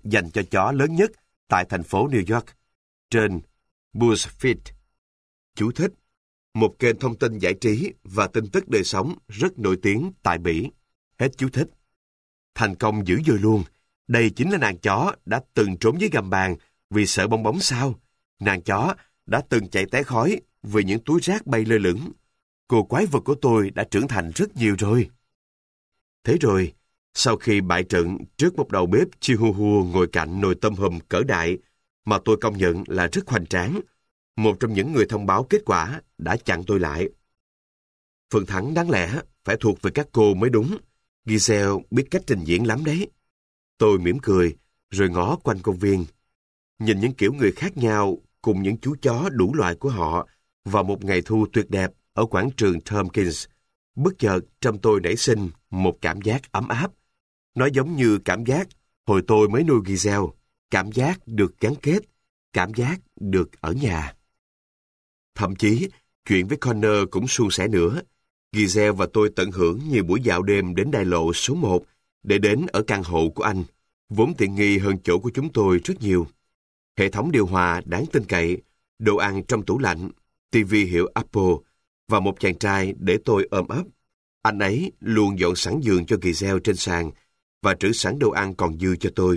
dành cho chó lớn nhất tại thành phố New York, trên BuzzFeed. Chú thích: một kênh thông tin giải trí và tin tức đời sống rất nổi tiếng tại Mỹ. Hết chú thích. Thành công dữ dội luôn. Đây chính là nàng chó đã từng trốn dưới gầm bàn vì sợ bong bóng sao. Nàng chó đã từng chạy té khói vì những túi rác bay lơ lửng. Cô quái vật của tôi đã trưởng thành rất nhiều rồi. Thế rồi, sau khi bại trận trước một đầu bếp Chihuahua ngồi cạnh nồi tôm hùm cỡ đại mà tôi công nhận là rất hoành tráng, một trong những người thông báo kết quả đã chặn tôi lại. Phần thắng đáng lẽ phải thuộc về các cô mới đúng. Giselle biết cách trình diễn lắm đấy. Tôi mỉm cười, rồi ngó quanh công viên. Nhìn những kiểu người khác nhau cùng những chú chó đủ loại của họ vào một ngày thu tuyệt đẹp ở quảng trường Tompkins, bất chợt trong tôi nảy sinh một cảm giác ấm áp. Nó giống như cảm giác hồi tôi mới nuôi Giselle, cảm giác được gắn kết, cảm giác được ở nhà. Thậm chí, chuyện với Connor cũng suôn sẻ nữa. Giselle và tôi tận hưởng nhiều buổi dạo đêm đến đại lộ số một để đến ở căn hộ của anh, vốn tiện nghi hơn chỗ của chúng tôi rất nhiều. Hệ thống điều hòa đáng tin cậy, đồ ăn trong tủ lạnh, ti vi hiệu Apple và một chàng trai để tôi ôm ấp. Anh ấy luôn dọn sẵn giường cho Giselle trên sàn và trữ sẵn đồ ăn còn dư cho tôi.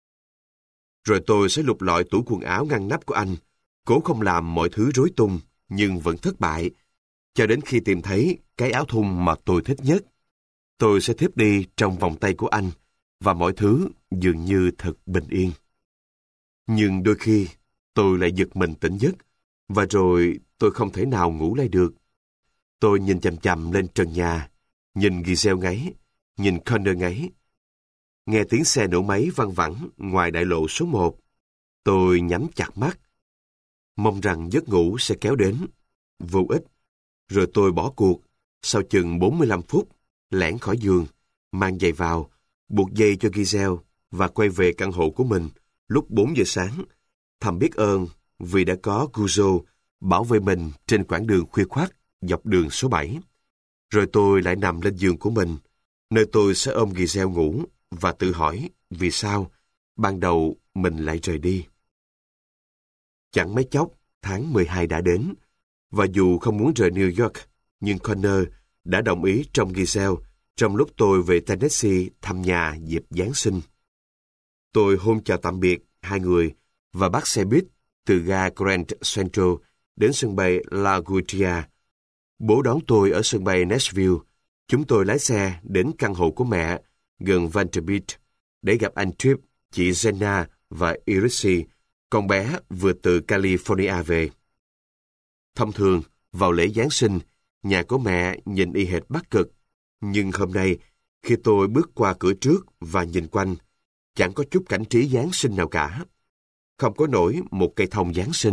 Rồi tôi sẽ lục lọi tủ quần áo ngăn nắp của anh, cố không làm mọi thứ rối tung nhưng vẫn thất bại, cho đến khi tìm thấy cái áo thun mà tôi thích nhất. Tôi sẽ thiếp đi trong vòng tay của anh và mọi thứ dường như thật bình yên. Nhưng đôi khi tôi lại giật mình tỉnh giấc và rồi tôi không thể nào ngủ lại được. Tôi nhìn chằm chằm lên trần nhà, nhìn Giselle ngáy, nhìn Connor ngáy. Nghe tiếng xe nổ máy văng vẳng ngoài đại lộ số một. Tôi nhắm chặt mắt, mong rằng giấc ngủ sẽ kéo đến. Vô ích. Rồi tôi bỏ cuộc, sau chừng bốn mươi lăm phút, lẻn khỏi giường, mang giày vào, buộc dây cho Giselle và quay về căn hộ của mình lúc bốn giờ sáng. Thầm biết ơn vì đã có Guzzo bảo vệ mình trên quãng đường khuya khoắt dọc đường số bảy. Rồi tôi lại nằm lên giường của mình, nơi tôi sẽ ôm Giselle ngủ và tự hỏi vì sao ban đầu mình lại rời đi. Chẳng mấy chốc, tháng mười hai đã đến, và dù không muốn rời New York, nhưng Connor đã đồng ý trông Giselle trong lúc tôi về Tennessee thăm nhà dịp Giáng sinh. Tôi hôn chào tạm biệt hai người và bắt xe buýt từ ga Grand Central đến sân bay LaGuardia. Bố đón tôi ở sân bay Nashville. Chúng tôi lái xe đến căn hộ của mẹ gần Vanderbilt để gặp anh Tripp, chị Jenna và Iris, con bé vừa từ California về. Thông thường, vào lễ Giáng sinh, nhà của mẹ nhìn y hệt Bắc Cực. Nhưng hôm nay, khi tôi bước qua cửa trước và nhìn quanh, chẳng có chút cảnh trí Giáng sinh nào cả. Không có nổi một cây thông Giáng sinh.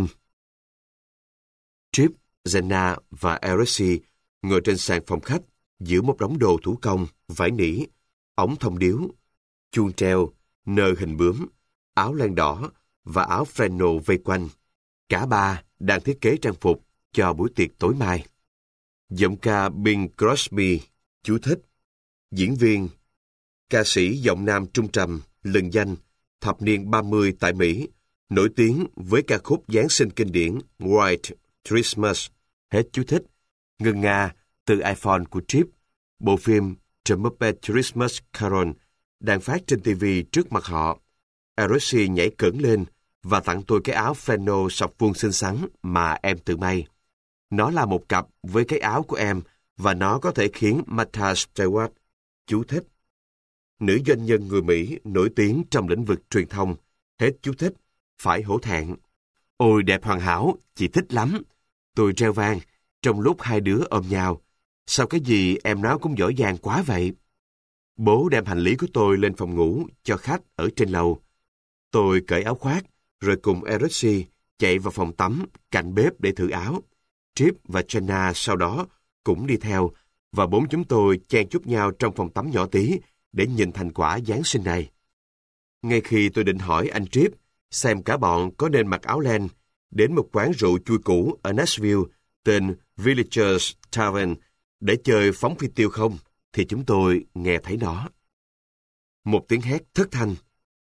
Tripp, Jenna và Iris ngồi trên sàn phòng khách giữa một đống đồ thủ công, vải nỉ, ống thông điếu, chuông treo, nơ hình bướm, áo len đỏ và áo flannel vây quanh. Cả ba đang thiết kế trang phục cho buổi tiệc tối mai. Giọng ca Bing Crosby, chú thích. Diễn viên, ca sĩ giọng nam trung trầm, lừng danh, thập niên ba mươi tại Mỹ, nổi tiếng với ca khúc Giáng sinh kinh điển White Christmas. Hết chú thích. Ngân nga từ iPhone của Tripp. Bộ phim The Muppet Christmas Carol đang phát trên ti vi trước mặt họ. Iris nhảy cẫng lên và tặng tôi cái áo flannel sọc vuông xinh xắn mà em tự may. Nó là một cặp với cái áo của em và nó có thể khiến Martha Stewart, chú thích. Nữ doanh nhân người Mỹ nổi tiếng trong lĩnh vực truyền thông, hết chú thích, phải hổ thẹn. Ôi đẹp hoàn hảo, chị thích lắm. Tôi reo vang trong lúc hai đứa ôm nhau. Sao cái gì em nói cũng giỏi giang quá vậy? Bố đem hành lý của tôi lên phòng ngủ cho khách ở trên lầu. Tôi cởi áo khoác, rồi cùng Iris chạy vào phòng tắm cạnh bếp để thử áo. Tripp và Jenna sau đó cũng đi theo, và bốn chúng tôi chen chúc nhau trong phòng tắm nhỏ tí để nhìn thành quả Giáng sinh này. Ngay khi tôi định hỏi anh Tripp xem cả bọn có nên mặc áo len đến một quán rượu chui cũ ở Nashville tên Villagers Tavern để chơi phóng phi tiêu không, thì chúng tôi nghe thấy nó. Một tiếng hét thất thanh.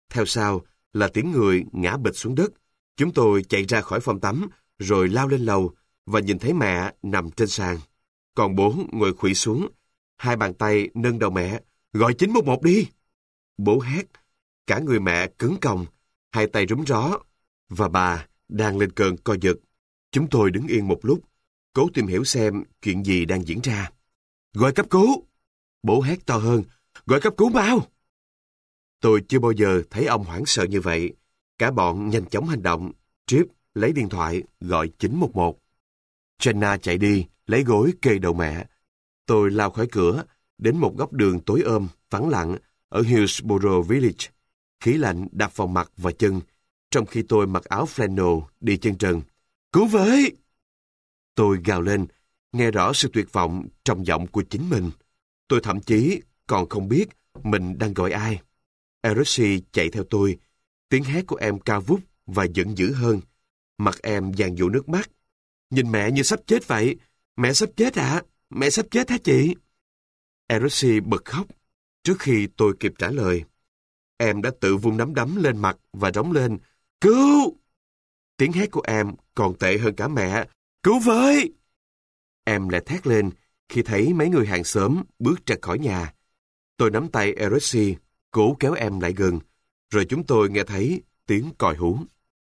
Theo sau là tiếng người ngã bịch xuống đất. Chúng tôi chạy ra khỏi phòng tắm, rồi lao lên lầu và nhìn thấy mẹ nằm trên sàn. Còn bố ngồi khuỵu xuống, hai bàn tay nâng đầu mẹ. Gọi chín một một đi! Bố hét. Cả người mẹ cứng còng, hai tay rúm ró, và bà đang lên cơn co giật. Chúng tôi đứng yên một lúc, cố tìm hiểu xem chuyện gì đang diễn ra. Gọi cấp cứu! Bố hét to hơn. Gọi cấp cứu mau! Tôi chưa bao giờ thấy ông hoảng sợ như vậy. Cả bọn nhanh chóng hành động. Trip lấy điện thoại gọi chín một một. Jenna chạy đi, lấy gối kê đầu mẹ. Tôi lao khỏi cửa, đến một góc đường tối ôm, vắng lặng, ở Hillsborough Village. Khí lạnh đập vào mặt và chân, trong khi tôi mặc áo flannel đi chân trần. Cứu với! Tôi gào lên, nghe rõ sự tuyệt vọng trong giọng của chính mình. Tôi thậm chí còn không biết mình đang gọi ai. Erosi chạy theo tôi. Tiếng hét của em cao vút và giận dữ hơn. Mặt em dàn dụ nước mắt. Nhìn mẹ như sắp chết vậy. Mẹ sắp chết ạ. À? Mẹ sắp chết hả chị? Erosi bật khóc. Trước khi tôi kịp trả lời, em đã tự vung nắm đấm lên mặt và rống lên. Cứu! Tiếng hét của em còn tệ hơn cả mẹ. Cứu với! Em lại thét lên khi thấy mấy người hàng xóm bước ra khỏi nhà. Tôi nắm tay Erosi, cố kéo em lại gần, rồi chúng tôi nghe thấy tiếng còi hú.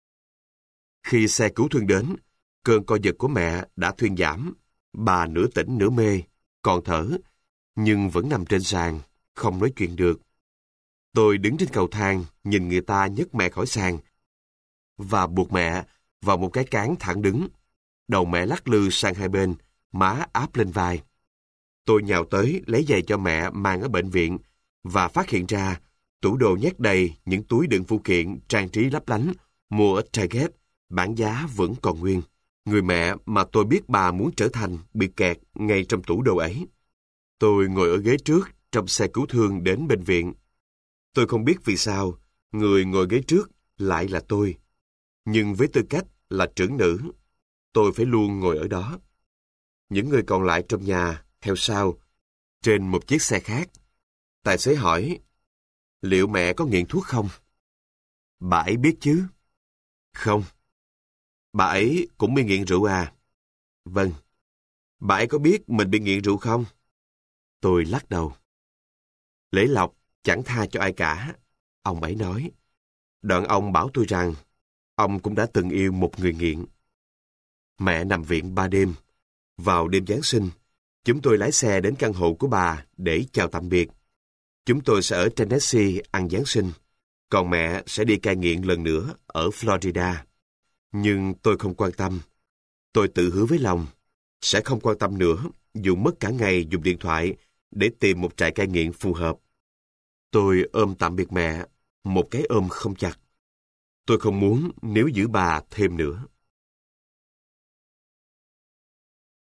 Khi xe cứu thương đến, cơn co giật của mẹ đã thuyên giảm. Bà nửa tỉnh nửa mê, còn thở, nhưng vẫn nằm trên sàn, không nói chuyện được. Tôi đứng trên cầu thang, nhìn người ta nhấc mẹ khỏi sàn và buộc mẹ vào một cái cán thẳng đứng. Đầu mẹ lắc lư sang hai bên, má áp lên vai. Tôi nhào tới lấy giày cho mẹ mang ở bệnh viện và phát hiện ra tủ đồ nhét đầy những túi đựng phụ kiện trang trí lấp lánh mua ở Target, bản giá vẫn còn nguyên. Người mẹ mà tôi biết bà muốn trở thành bị kẹt ngay trong tủ đồ ấy. Tôi ngồi ở ghế trước trong xe cứu thương đến bệnh viện. Tôi không biết vì sao người ngồi ghế trước lại là tôi. Nhưng với tư cách là trưởng nữ, tôi phải luôn ngồi ở đó. Những người còn lại trong nhà theo sau, trên một chiếc xe khác. Tài xế hỏi, liệu mẹ có nghiện thuốc không? Bà ấy biết chứ? Không. Bà ấy cũng bị nghiện rượu à? Vâng. Bà ấy có biết mình bị nghiện rượu không? Tôi lắc đầu. Lễ lộc chẳng tha cho ai cả, ông ấy nói. Đoạn ông bảo tôi rằng, ông cũng đã từng yêu một người nghiện. Mẹ nằm viện ba đêm. Vào đêm Giáng sinh, chúng tôi lái xe đến căn hộ của bà để chào tạm biệt. Chúng tôi sẽ ở Tennessee ăn Giáng sinh, còn mẹ sẽ đi cai nghiện lần nữa ở Florida. Nhưng tôi không quan tâm. Tôi tự hứa với lòng, sẽ không quan tâm nữa dù mất cả ngày dùng điện thoại để tìm một trại cai nghiện phù hợp. Tôi ôm tạm biệt mẹ, một cái ôm không chặt. Tôi không muốn níu giữ bà thêm nữa.